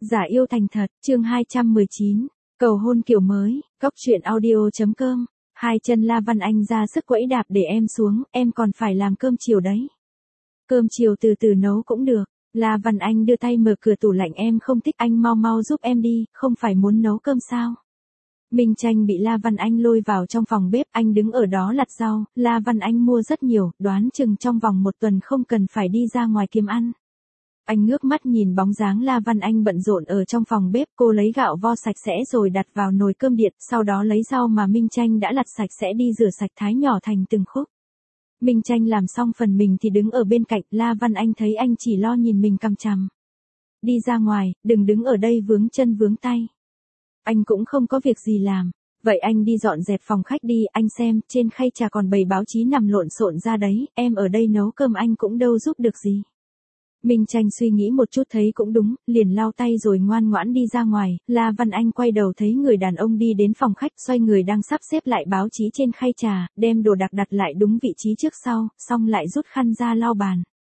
Giả yêu thành thật, chương 219, cầu hôn kiểu mới, cóc truyện audio.com. Hai chân La Văn Anh ra sức quẫy đạp để em xuống, em còn phải làm cơm chiều đấy. Cơm chiều từ từ nấu cũng được. La Văn Anh đưa tay mở cửa tủ lạnh, em không thích, anh mau mau giúp em đi, không phải muốn nấu cơm sao? Minh Tranh bị La Văn Anh lôi vào trong phòng bếp, anh đứng ở đó lặt rau, La Văn Anh mua rất nhiều, đoán chừng trong vòng một tuần không cần phải đi ra ngoài kiếm ăn. Anh ngước mắt nhìn bóng dáng La Văn Anh bận rộn ở trong phòng bếp, cô lấy gạo vo sạch sẽ rồi đặt vào nồi cơm điện, sau đó lấy rau mà Minh Tranh đã lặt sạch sẽ đi rửa sạch thái nhỏ thành từng khúc. Minh Tranh làm xong phần mình thì đứng ở bên cạnh, La Văn Anh thấy anh chỉ lo nhìn mình cằm chằm. Đi ra ngoài, đừng đứng ở đây vướng chân vướng tay. Anh cũng không có việc gì làm. Vậy anh đi dọn dẹp phòng khách đi, anh xem, trên khay trà còn bày báo chí nằm lộn xộn ra đấy, em ở đây nấu cơm anh cũng đâu giúp được gì. Minh Tranh suy nghĩ một chút thấy cũng đúng, liền lau tay rồi ngoan ngoãn đi ra ngoài. La Văn Anh quay đầu thấy người đàn ông đi đến phòng khách, xoay người đang sắp xếp lại báo chí trên khay trà, đem đồ đạc đặt lại đúng vị trí trước sau, xong lại rút khăn ra lau bàn.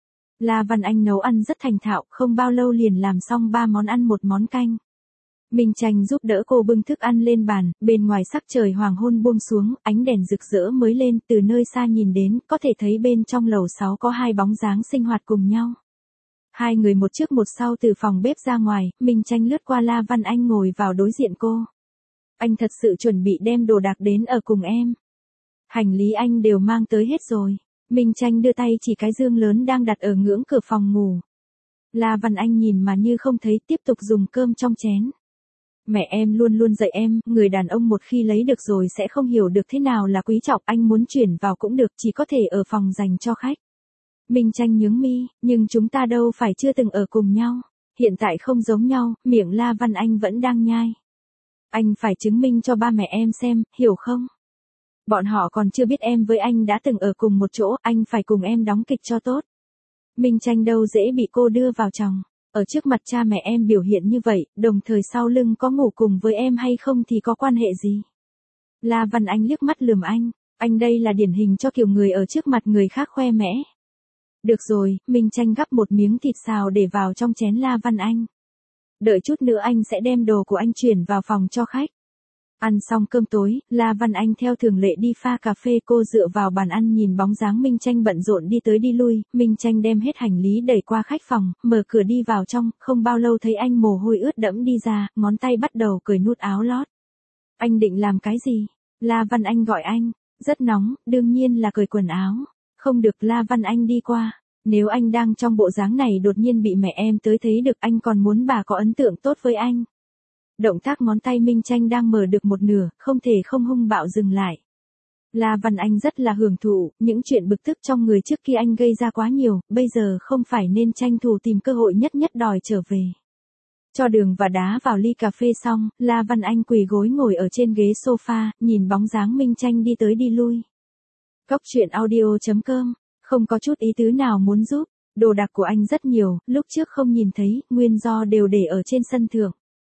La Văn Anh nấu ăn rất thành thạo, không bao lâu liền làm xong 3 món ăn một món canh. Minh Tranh giúp đỡ cô bưng thức ăn lên bàn, bên ngoài sắc trời hoàng hôn buông xuống, ánh đèn rực rỡ mới lên, từ nơi xa nhìn đến, có thể thấy bên trong lầu 6 có hai bóng dáng sinh hoạt cùng nhau. Hai người một trước một sau từ phòng bếp ra ngoài, Minh Tranh lướt qua La Văn Anh ngồi vào đối diện cô. Anh thật sự chuẩn bị đem đồ đạc đến ở cùng em. Hành lý anh đều mang tới hết rồi. Minh Tranh đưa tay chỉ cái dương lớn đang đặt ở ngưỡng cửa phòng ngủ. La Văn Anh nhìn mà như không thấy, tiếp tục dùng cơm trong chén. Mẹ em luôn luôn dạy em, người đàn ông một khi lấy được rồi sẽ không hiểu được thế nào là quý trọng, anh muốn chuyển vào cũng được, chỉ có thể ở phòng dành cho khách. Minh Tranh nhướng mi, nhưng chúng ta đâu phải chưa từng ở cùng nhau. Hiện tại không giống nhau, miệng La Văn Anh vẫn đang nhai. Anh phải chứng minh cho ba mẹ em xem, hiểu không? Bọn họ còn chưa biết em với anh đã từng ở cùng một chỗ, anh phải cùng em đóng kịch cho tốt. Minh Tranh đâu dễ bị cô đưa vào chồng. Ở trước mặt cha mẹ em biểu hiện như vậy, đồng thời sau lưng có ngủ cùng với em hay không thì có quan hệ gì? La Văn Anh liếc mắt lườm anh đây là điển hình cho kiểu người ở trước mặt người khác khoe mẽ. Được rồi, Minh Tranh gắp một miếng thịt xào để vào trong chén La Văn Anh. Đợi chút nữa anh sẽ đem đồ của anh chuyển vào phòng cho khách. Ăn xong cơm tối, La Văn Anh theo thường lệ đi pha cà phê, cô dựa vào bàn ăn nhìn bóng dáng Minh Tranh bận rộn đi tới đi lui, Minh Tranh đem hết hành lý đẩy qua khách phòng, mở cửa đi vào trong, không bao lâu thấy anh mồ hôi ướt đẫm đi ra, ngón tay bắt đầu cởi nút áo lót. Anh định làm cái gì? La Văn Anh gọi anh, rất nóng, đương nhiên là cởi quần áo. Không được, La Văn Anh đi qua. Nếu anh đang trong bộ dáng này đột nhiên bị mẹ em tới thấy được, anh còn muốn bà có ấn tượng tốt với anh. Động tác ngón tay Minh Tranh đang mở được một nửa, không thể không hung bạo dừng lại. La Văn Anh rất là hưởng thụ, những chuyện bực tức trong người trước kia anh gây ra quá nhiều, bây giờ không phải nên tranh thủ tìm cơ hội nhất đòi trở về. Cho đường và đá vào ly cà phê xong, La Văn Anh quỳ gối ngồi ở trên ghế sofa, nhìn bóng dáng Minh Tranh đi tới đi lui. Cóc truyện audio.com, không có chút ý tứ nào muốn giúp, đồ đạc của anh rất nhiều, lúc trước không nhìn thấy, nguyên do đều để ở trên sân thượng.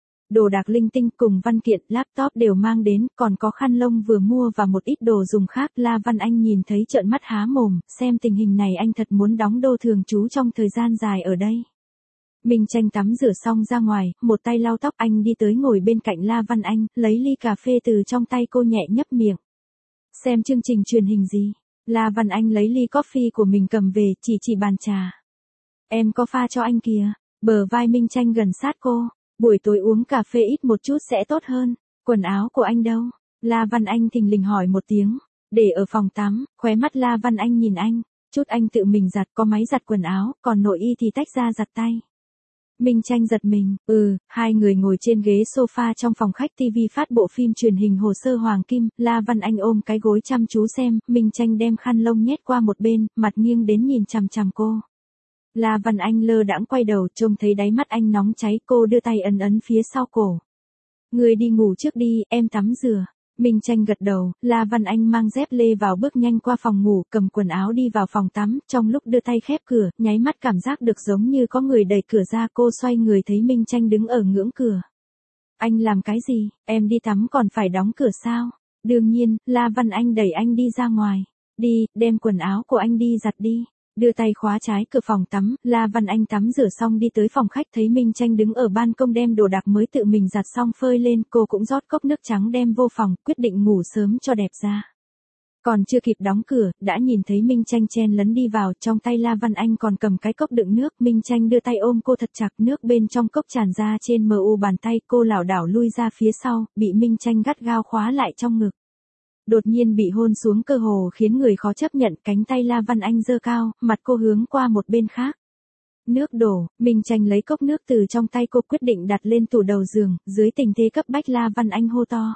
Đồ đạc linh tinh cùng văn kiện, laptop đều mang đến, còn có khăn lông vừa mua và một ít đồ dùng khác. La Văn Anh nhìn thấy trợn mắt há mồm, xem tình hình này anh thật muốn đóng đô thường trú trong thời gian dài ở đây. Minh Tranh tắm rửa xong ra ngoài, một tay lau tóc, anh đi tới ngồi bên cạnh La Văn Anh, lấy ly cà phê từ trong tay cô nhẹ nhấp miệng. Xem chương trình truyền hình gì? La Văn Anh lấy ly coffee của mình cầm về, chỉ bàn trà. Em có pha cho anh kìa. Bờ vai Minh Tranh gần sát cô. Buổi tối uống cà phê ít một chút sẽ tốt hơn. Quần áo của anh đâu? La Văn Anh thình lình hỏi một tiếng. Để ở phòng tắm. Khóe mắt La Văn Anh nhìn anh. Chút anh tự mình giặt, có máy giặt quần áo, còn nội y thì tách ra giặt tay. Minh Tranh giật mình, hai người ngồi trên ghế sofa trong phòng khách, TV phát bộ phim truyền hình Hồ sơ Hoàng Kim, La Văn Anh ôm cái gối chăm chú xem, Minh Tranh đem khăn lông nhét qua một bên, mặt nghiêng đến nhìn chằm chằm cô. La Văn Anh lơ đãng quay đầu, trông thấy đáy mắt anh nóng cháy, cô đưa tay ấn phía sau cổ. Người đi ngủ trước đi, em tắm rửa. Minh Tranh gật đầu, La Văn Anh mang dép lê vào, bước nhanh qua phòng ngủ, cầm quần áo đi vào phòng tắm, trong lúc đưa tay khép cửa, nháy mắt cảm giác được giống như có người đẩy cửa ra, cô xoay người thấy Minh Tranh đứng ở ngưỡng cửa. Anh làm cái gì, em đi tắm còn phải đóng cửa sao? Đương nhiên, La Văn Anh đẩy anh đi ra ngoài. Đi, đem quần áo của anh đi giặt đi. Đưa tay khóa trái cửa phòng tắm, La Văn Anh tắm rửa xong đi tới phòng khách thấy Minh Tranh đứng ở ban công đem đồ đạc mới tự mình giặt xong phơi lên, cô cũng rót cốc nước trắng đem vô phòng, quyết định ngủ sớm cho đẹp da. Còn chưa kịp đóng cửa, đã nhìn thấy Minh Tranh chen lấn đi vào, trong tay La Văn Anh còn cầm cái cốc đựng nước, Minh Tranh đưa tay ôm cô thật chặt, nước bên trong cốc tràn ra trên bàn tay, cô lảo đảo lui ra phía sau, bị Minh Tranh gắt gao khóa lại trong ngực. Đột nhiên bị hôn xuống cơ hồ khiến người khó chấp nhận, cánh tay La Văn Anh giơ cao, mặt cô hướng qua một bên khác. Nước đổ, Minh Tranh lấy cốc nước từ trong tay cô quyết định đặt lên tủ đầu giường, dưới tình thế cấp bách La Văn Anh hô to.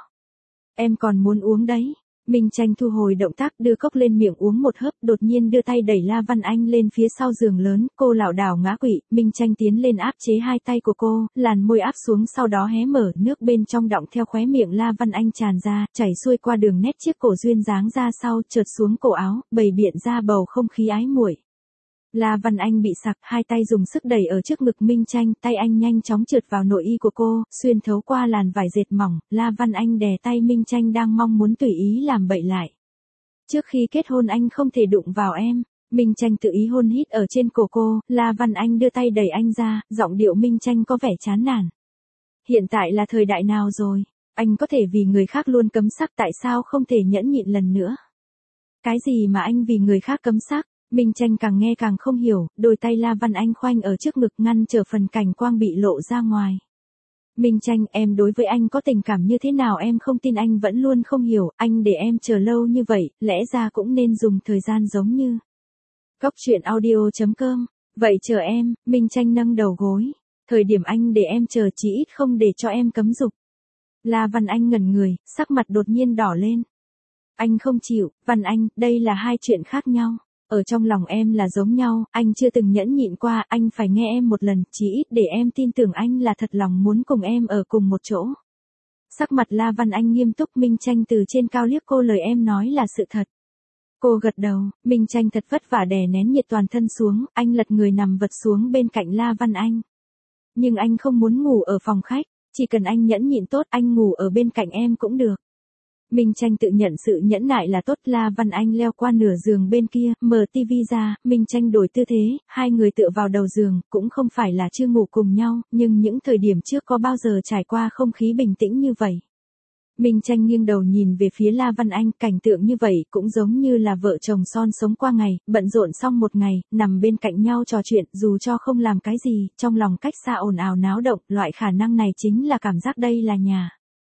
Em còn muốn uống đấy. Minh Tranh thu hồi động tác đưa cốc lên miệng uống một hớp, đột nhiên đưa tay đẩy La Văn Anh lên phía sau giường lớn, cô lảo đảo ngã quỵ, Minh Tranh tiến lên áp chế hai tay của cô, làn môi áp xuống sau đó hé mở, nước bên trong đọng theo khóe miệng La Văn Anh tràn ra, chảy xuôi qua đường nét chiếc cổ duyên dáng ra sau, trượt xuống cổ áo, bày biện ra bầu không khí ái muội. La Văn Anh bị sặc, hai tay dùng sức đẩy ở trước ngực Minh Tranh, tay anh nhanh chóng trượt vào nội y của cô, xuyên thấu qua làn vải dệt mỏng, La Văn Anh đè tay Minh Tranh đang mong muốn tùy ý làm bậy lại. Trước khi kết hôn anh không thể đụng vào em. Minh Tranh tự ý hôn hít ở trên cổ cô, La Văn Anh đưa tay đẩy anh ra, giọng điệu Minh Tranh có vẻ chán nản. Hiện tại là thời đại nào rồi? Anh có thể vì người khác luôn cấm sắc, tại sao không thể nhẫn nhịn lần nữa? Cái gì mà anh vì người khác cấm sắc? Minh Tranh càng nghe càng không hiểu, đôi tay La Văn Anh khoanh ở trước ngực ngăn trở phần cảnh quang bị lộ ra ngoài. Minh Tranh, em đối với anh có tình cảm như thế nào em không tin anh vẫn luôn không hiểu, anh để em chờ lâu như vậy, lẽ ra cũng nên dùng thời gian giống như. Góc truyện audio.com, vậy chờ em, Minh Tranh nâng đầu gối. Thời điểm anh để em chờ chỉ ít không để cho em cấm dục. La Văn Anh ngẩn người, sắc mặt đột nhiên đỏ lên. Anh không chịu, Văn Anh, đây là hai chuyện khác nhau. Ở trong lòng em là giống nhau, anh chưa từng nhẫn nhịn qua, anh phải nghe em một lần, chỉ ít để em tin tưởng anh là thật lòng muốn cùng em ở cùng một chỗ. Sắc mặt La Văn Anh nghiêm túc, Minh Tranh từ trên cao liếc cô, lời em nói là sự thật. Cô gật đầu, Minh Tranh thật vất vả đè nén nhiệt toàn thân xuống, anh lật người nằm vật xuống bên cạnh La Văn Anh. Nhưng anh không muốn ngủ ở phòng khách, chỉ cần anh nhẫn nhịn tốt, anh ngủ ở bên cạnh em cũng được. Minh Tranh tự nhận sự nhẫn nại là tốt. La Văn Anh leo qua nửa giường bên kia, mở tivi ra, Minh Tranh đổi tư thế, hai người tựa vào đầu giường, cũng không phải là chưa ngủ cùng nhau, nhưng những thời điểm trước có bao giờ trải qua không khí bình tĩnh như vậy. Minh Tranh nghiêng đầu nhìn về phía La Văn Anh, cảnh tượng như vậy cũng giống như là vợ chồng son sống qua ngày, bận rộn xong một ngày, nằm bên cạnh nhau trò chuyện, dù cho không làm cái gì, trong lòng cách xa ồn ào náo động, loại khả năng này chính là cảm giác đây là nhà.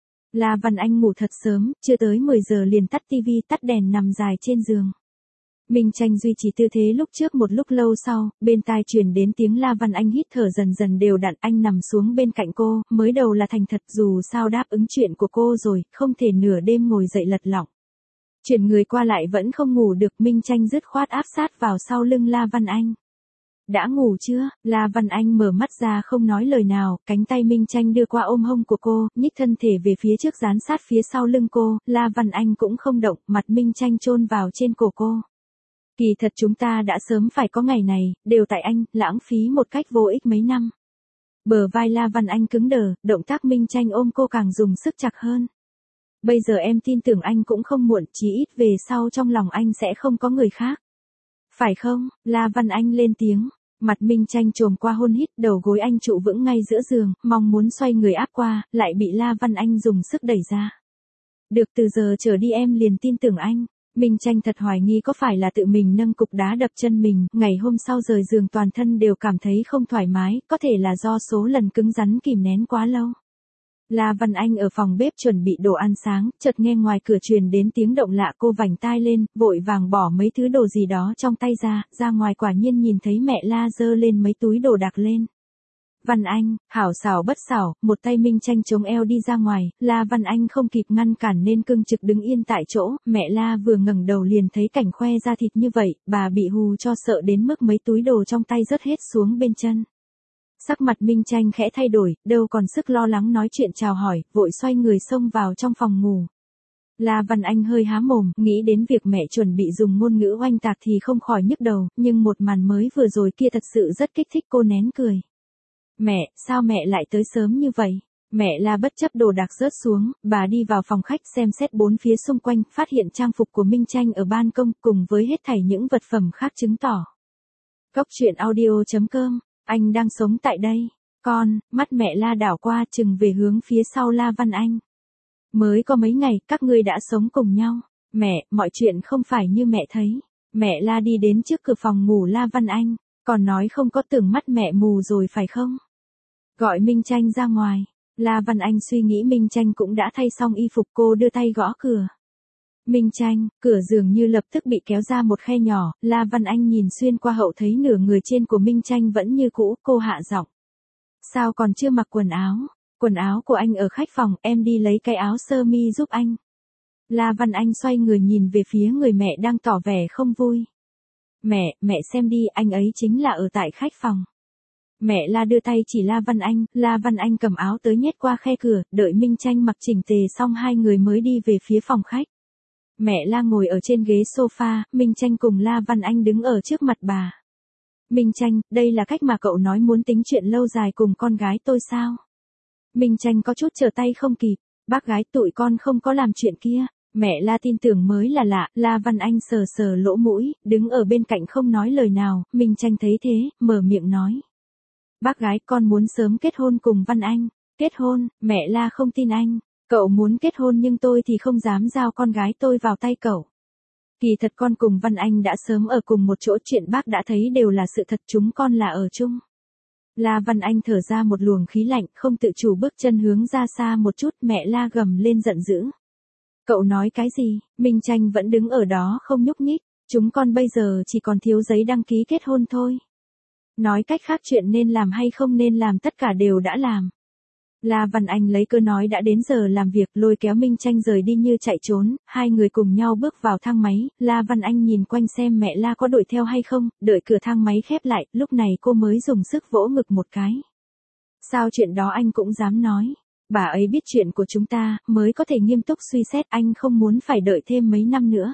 La Văn Anh ngủ thật sớm, chưa tới 10 giờ liền tắt tivi, tắt đèn nằm dài trên giường. Minh Tranh duy trì tư thế lúc trước, một lúc lâu sau, bên tai truyền đến tiếng La Văn Anh hít thở dần dần đều đặn, anh nằm xuống bên cạnh cô, mới đầu là thành thật, dù sao đáp ứng chuyện của cô rồi, không thể nửa đêm ngồi dậy lật lọng. Chuyển người qua lại vẫn không ngủ được, Minh Tranh dứt khoát áp sát vào sau lưng La Văn Anh. Đã ngủ chưa? La Văn Anh mở mắt ra không nói lời nào, cánh tay Minh Tranh đưa qua ôm hông của cô, nhích thân thể về phía trước dán sát phía sau lưng cô, La Văn Anh cũng không động, mặt Minh Tranh chôn vào trên cổ cô. Kỳ thật chúng ta đã sớm phải có ngày này, đều tại anh, lãng phí một cách vô ích mấy năm. Bờ vai La Văn Anh cứng đờ, động tác Minh Tranh ôm cô càng dùng sức chặt hơn. Bây giờ em tin tưởng anh cũng không muộn, chỉ ít về sau trong lòng anh sẽ không có người khác. Phải không? La Văn Anh lên tiếng. Mặt Minh Tranh trồm qua hôn hít, đầu gối anh trụ vững ngay giữa giường, mong muốn xoay người áp qua, lại bị La Văn Anh dùng sức đẩy ra. Được, từ giờ trở đi em liền tin tưởng anh. Minh Tranh thật hoài nghi có phải là tự mình nâng cục đá đập chân mình, ngày hôm sau rời giường toàn thân đều cảm thấy không thoải mái, có thể là do số lần cứng rắn kìm nén quá lâu. La Văn Anh ở phòng bếp chuẩn bị đồ ăn sáng, chợt nghe ngoài cửa truyền đến tiếng động lạ, cô vành tai lên, vội vàng bỏ mấy thứ đồ gì đó trong tay ra ngoài quả nhiên nhìn thấy mẹ La giơ lên mấy túi đồ đạc lên. Văn Anh, hảo xảo bất xảo, một tay Minh Tranh chống eo đi ra ngoài, La Văn Anh không kịp ngăn cản nên cương trực đứng yên tại chỗ, mẹ La vừa ngẩng đầu liền thấy cảnh khoe ra thịt như vậy, bà bị hù cho sợ đến mức mấy túi đồ trong tay rớt hết xuống bên chân. Sắc mặt Minh Tranh khẽ thay đổi, đâu còn sức lo lắng nói chuyện chào hỏi, vội xoay người xông vào trong phòng ngủ. La Văn Anh hơi há mồm, nghĩ đến việc mẹ chuẩn bị dùng ngôn ngữ oanh tạc thì không khỏi nhức đầu, nhưng một màn mới vừa rồi kia thật sự rất kích thích cô, nén cười. Mẹ, sao mẹ lại tới sớm như vậy? Mẹ La bất chấp đồ đạc rớt xuống, bà đi vào phòng khách xem xét bốn phía xung quanh, phát hiện trang phục của Minh Tranh ở ban công cùng với hết thảy những vật phẩm khác chứng tỏ. Cốc truyện audio.com, anh đang sống tại đây. Con, mắt mẹ La đảo qua chừng về hướng phía sau La Văn Anh. Mới có mấy ngày các ngươi đã sống cùng nhau. Mẹ, mọi chuyện không phải như mẹ thấy. Mẹ La đi đến trước cửa phòng ngủ La Văn Anh, còn nói không có tưởng mắt mẹ mù rồi phải không? Gọi Minh Tranh ra ngoài. La Văn Anh suy nghĩ Minh Tranh cũng đã thay xong y phục, cô đưa tay gõ cửa. Minh Tranh, cửa dường như lập tức bị kéo ra một khe nhỏ, La Văn Anh nhìn xuyên qua hậu thấy nửa người trên của Minh Tranh vẫn như cũ, cô hạ giọng. Sao còn chưa mặc quần áo? Quần áo của anh ở khách phòng, em đi lấy cái áo sơ mi giúp anh. La Văn Anh xoay người nhìn về phía người mẹ đang tỏ vẻ không vui. Mẹ xem đi, anh ấy chính là ở tại khách phòng. Mẹ La đưa tay chỉ La Văn Anh cầm áo tới nhét qua khe cửa, đợi Minh Tranh mặc chỉnh tề xong hai người mới đi về phía phòng khách. Mẹ La ngồi ở trên ghế sofa, Minh Tranh cùng La Văn Anh đứng ở trước mặt bà. Minh Tranh, đây là cách mà cậu nói muốn tính chuyện lâu dài cùng con gái tôi sao? Minh Tranh có chút trở tay không kịp, bác gái tụi con không có làm chuyện kia. Mẹ La tin tưởng mới là lạ, La Văn Anh sờ sờ lỗ mũi, đứng ở bên cạnh không nói lời nào, Minh Tranh thấy thế, mở miệng nói. Bác gái con muốn sớm kết hôn cùng Văn Anh. Kết hôn, mẹ La không tin anh. Cậu muốn kết hôn nhưng tôi thì không dám giao con gái tôi vào tay cậu. Kỳ thật con cùng Văn Anh đã sớm ở cùng một chỗ, chuyện bác đã thấy đều là sự thật, chúng con là ở chung. La Văn Anh thở ra một luồng khí lạnh, không tự chủ bước chân hướng ra xa một chút, mẹ La gầm lên giận dữ. Cậu nói cái gì? Minh Tranh vẫn đứng ở đó không nhúc nhích, chúng con bây giờ chỉ còn thiếu giấy đăng ký kết hôn thôi. Nói cách khác chuyện nên làm hay không nên làm tất cả đều đã làm. La Văn Anh lấy cơ nói đã đến giờ làm việc, lôi kéo Minh Tranh rời đi như chạy trốn, hai người cùng nhau bước vào thang máy, La Văn Anh nhìn quanh xem mẹ La có đuổi theo hay không, đợi cửa thang máy khép lại, lúc này cô mới dùng sức vỗ ngực một cái. Sao chuyện đó anh cũng dám nói? Bà ấy biết chuyện của chúng ta, mới có thể nghiêm túc suy xét, anh không muốn phải đợi thêm mấy năm nữa.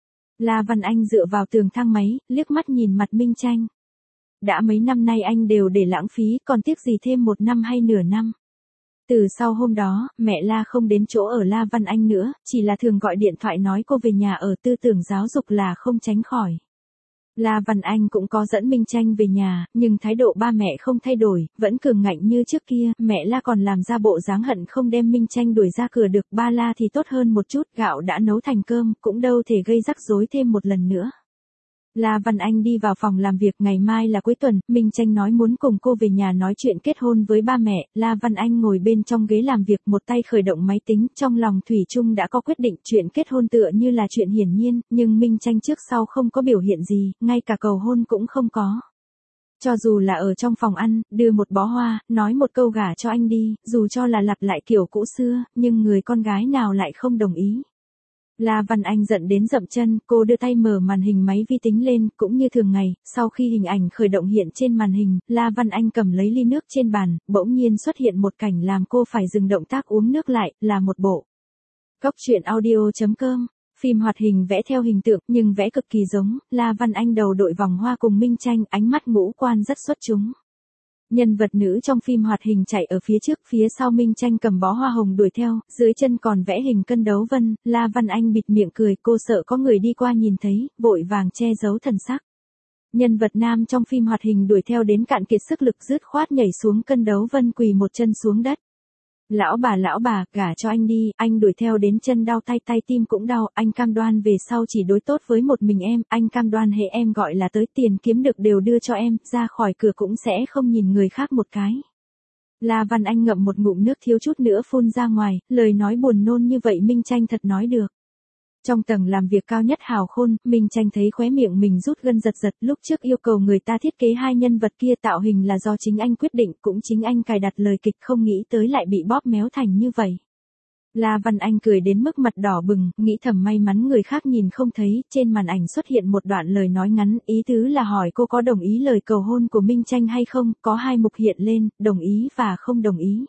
La Văn Anh dựa vào tường thang máy, liếc mắt nhìn mặt Minh Tranh. Đã mấy năm nay anh đều để lãng phí, còn tiếc gì thêm một năm hay nửa năm. Từ sau hôm đó, mẹ La không đến chỗ ở La Văn Anh nữa, chỉ là thường gọi điện thoại nói cô về nhà ở, tư tưởng giáo dục là không tránh khỏi. La Văn Anh cũng có dẫn Minh Tranh về nhà, nhưng thái độ ba mẹ không thay đổi, vẫn cường ngạnh như trước kia, mẹ La còn làm ra bộ dáng hận không đem Minh Tranh đuổi ra cửa được, ba La thì tốt hơn một chút, gạo đã nấu thành cơm, cũng đâu thể gây rắc rối thêm một lần nữa. La Văn Anh đi vào phòng làm việc, ngày mai là cuối tuần, Minh Tranh nói muốn cùng cô về nhà nói chuyện kết hôn với ba mẹ, La Văn Anh ngồi bên trong ghế làm việc, một tay khởi động máy tính, trong lòng thủy chung đã có quyết định, chuyện kết hôn tựa như là chuyện hiển nhiên, nhưng Minh Tranh trước sau không có biểu hiện gì, ngay cả cầu hôn cũng không có. Cho dù là ở trong phòng ăn, đưa một bó hoa, nói một câu gả cho anh đi, dù cho là lặp lại kiểu cũ xưa, nhưng người con gái nào lại không đồng ý. La Văn Anh giận đến dậm chân, cô đưa tay mở màn hình máy vi tính lên, cũng như thường ngày, sau khi hình ảnh khởi động hiện trên màn hình, La Văn Anh cầm lấy ly nước trên bàn, bỗng nhiên xuất hiện một cảnh làm cô phải dừng động tác uống nước lại, là một bộ. Cốc truyện audio.com, phim hoạt hình vẽ theo hình tượng, nhưng vẽ cực kỳ giống, La Văn Anh đầu đội vòng hoa cùng Minh Tranh, ánh mắt ngũ quan rất xuất chúng. Nhân vật nữ trong phim hoạt hình chạy ở phía trước, phía sau Minh Tranh cầm bó hoa hồng đuổi theo, dưới chân còn vẽ hình cân đấu vân, La Văn Anh bịt miệng cười, cô sợ có người đi qua nhìn thấy, vội vàng che giấu thần sắc. Nhân vật nam trong phim hoạt hình đuổi theo đến cạn kiệt sức lực, dứt khoát nhảy xuống cân đấu vân, quỳ một chân xuống đất. Lão bà, gả cho anh đi, anh đuổi theo đến chân đau, tay tim cũng đau, anh cam đoan về sau chỉ đối tốt với một mình em, anh cam đoan hệ em gọi là tới tiền kiếm được đều đưa cho em, ra khỏi cửa cũng sẽ không nhìn người khác một cái. La Văn Anh ngậm một ngụm nước thiếu chút nữa phun ra ngoài, lời nói buồn nôn như vậy Minh Tranh thật nói được. Trong tầng làm việc cao nhất hào khôn, Minh Tranh thấy khóe miệng mình rút gân giật, lúc trước yêu cầu người ta thiết kế hai nhân vật kia tạo hình là do chính anh quyết định, cũng chính anh cài đặt lời kịch, không nghĩ tới lại bị bóp méo thành như vậy. La Văn Anh cười đến mức mặt đỏ bừng, nghĩ thầm may mắn người khác nhìn không thấy, trên màn ảnh xuất hiện một đoạn lời nói ngắn, ý tứ là hỏi cô có đồng ý lời cầu hôn của Minh Tranh hay không, có hai mục hiện lên, đồng ý và không đồng ý.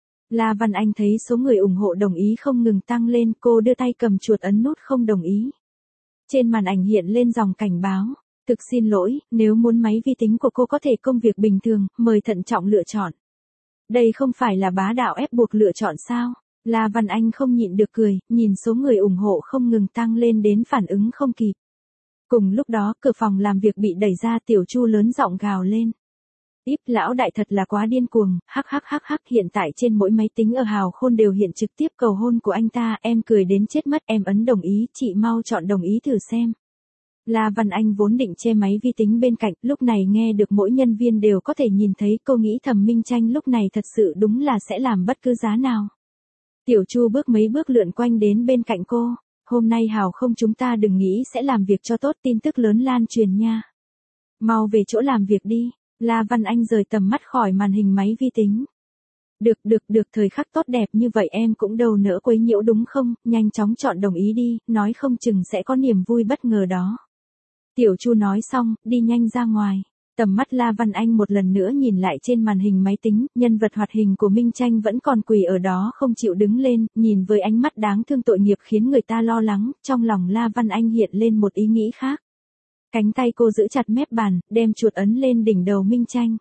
La Văn Anh thấy số người ủng hộ đồng ý không ngừng tăng lên, cô đưa tay cầm chuột ấn nút không đồng ý. Trên màn ảnh hiện lên dòng cảnh báo, thực xin lỗi, nếu muốn máy vi tính của cô có thể công việc bình thường, mời thận trọng lựa chọn. Đây không phải là bá đạo ép buộc lựa chọn sao? La Văn Anh không nhịn được cười, nhìn số người ủng hộ không ngừng tăng lên đến phản ứng không kịp. Cùng lúc đó, cửa phòng làm việc bị đẩy ra, Tiểu Chu lớn giọng gào lên. Íp, lão đại thật là quá điên cuồng, hắc, hiện tại trên mỗi máy tính ở Hào Khôn đều hiện trực tiếp cầu hôn của anh ta, em cười đến chết mất, em ấn đồng ý, chị mau chọn đồng ý thử xem. La Văn Anh vốn định che máy vi tính bên cạnh, lúc này nghe được mỗi nhân viên đều có thể nhìn thấy, cô nghĩ thầm Minh Tranh lúc này thật sự đúng là sẽ làm bất cứ giá nào. Tiểu Chu bước mấy bước lượn quanh đến bên cạnh cô, hôm nay Hào Không chúng ta đừng nghĩ sẽ làm việc cho tốt, tin tức lớn lan truyền nha. Mau về chỗ làm việc đi. La Văn Anh rời tầm mắt khỏi màn hình máy vi tính. Được, thời khắc tốt đẹp như vậy em cũng đâu nỡ quấy nhiễu đúng không, nhanh chóng chọn đồng ý đi, nói không chừng sẽ có niềm vui bất ngờ đó. Tiểu Chu nói xong, đi nhanh ra ngoài. Tầm mắt La Văn Anh một lần nữa nhìn lại trên màn hình máy tính, nhân vật hoạt hình của Minh Tranh vẫn còn quỳ ở đó không chịu đứng lên, nhìn với ánh mắt đáng thương tội nghiệp khiến người ta lo lắng, trong lòng La Văn Anh hiện lên một ý nghĩ khác. Cánh tay cô giữ chặt mép bàn, đem chuột ấn lên đỉnh đầu Minh Tranh.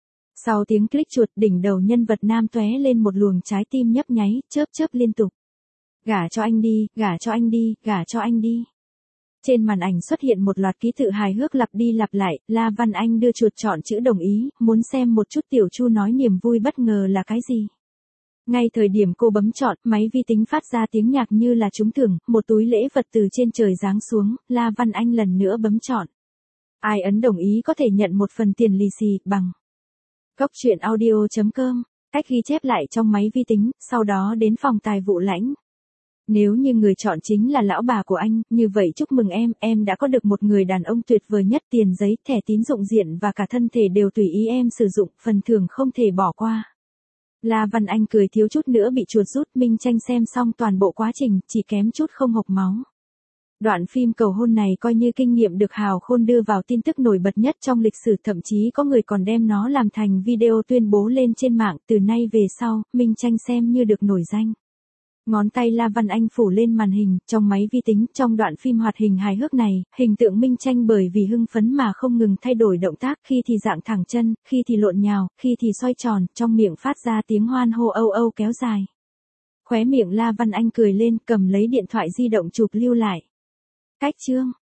Sau tiếng click chuột, đỉnh đầu nhân vật nam tóe lên một luồng trái tim nhấp nháy, chớp liên tục. Gả cho anh đi, gả cho anh đi, gả cho anh đi. Trên màn ảnh xuất hiện một loạt ký tự hài hước lặp đi lặp lại, La Văn Anh đưa chuột chọn chữ đồng ý, muốn xem một chút Tiểu Chu nói niềm vui bất ngờ là cái gì. Ngay thời điểm cô bấm chọn, máy vi tính phát ra tiếng nhạc như là trúng thưởng, một túi lễ vật từ trên trời giáng xuống, La Văn Anh lần nữa bấm chọn. Ai ấn đồng ý có thể nhận một phần tiền lì xì, bằng. Cốc truyện audio.com, cách ghi chép lại trong máy vi tính, sau đó đến phòng tài vụ lãnh. Nếu như người chọn chính là lão bà của anh, như vậy chúc mừng em đã có được một người đàn ông tuyệt vời nhất, tiền giấy, thẻ tín dụng diện và cả thân thể đều tùy ý em sử dụng, phần thưởng không thể bỏ qua. La Văn Anh cười thiếu chút nữa bị chuột rút, Minh Tranh xem xong toàn bộ quá trình, chỉ kém chút không hộc máu. Đoạn phim cầu hôn này coi như kinh nghiệm được Hào Khôn đưa vào tin tức nổi bật nhất trong lịch sử, thậm chí có người còn đem nó làm thành video tuyên bố lên trên mạng, từ nay về sau, Minh Tranh xem như được nổi danh. Ngón tay La Văn Anh phủ lên màn hình, trong máy vi tính, trong đoạn phim hoạt hình hài hước này, hình tượng Minh Tranh bởi vì hưng phấn mà không ngừng thay đổi động tác, khi thì dạng thẳng chân, khi thì lộn nhào, khi thì xoay tròn, trong miệng phát ra tiếng hoan hô âu âu kéo dài. Khóe miệng La Văn Anh cười lên, cầm lấy điện thoại di động chụp lưu lại. Cách chương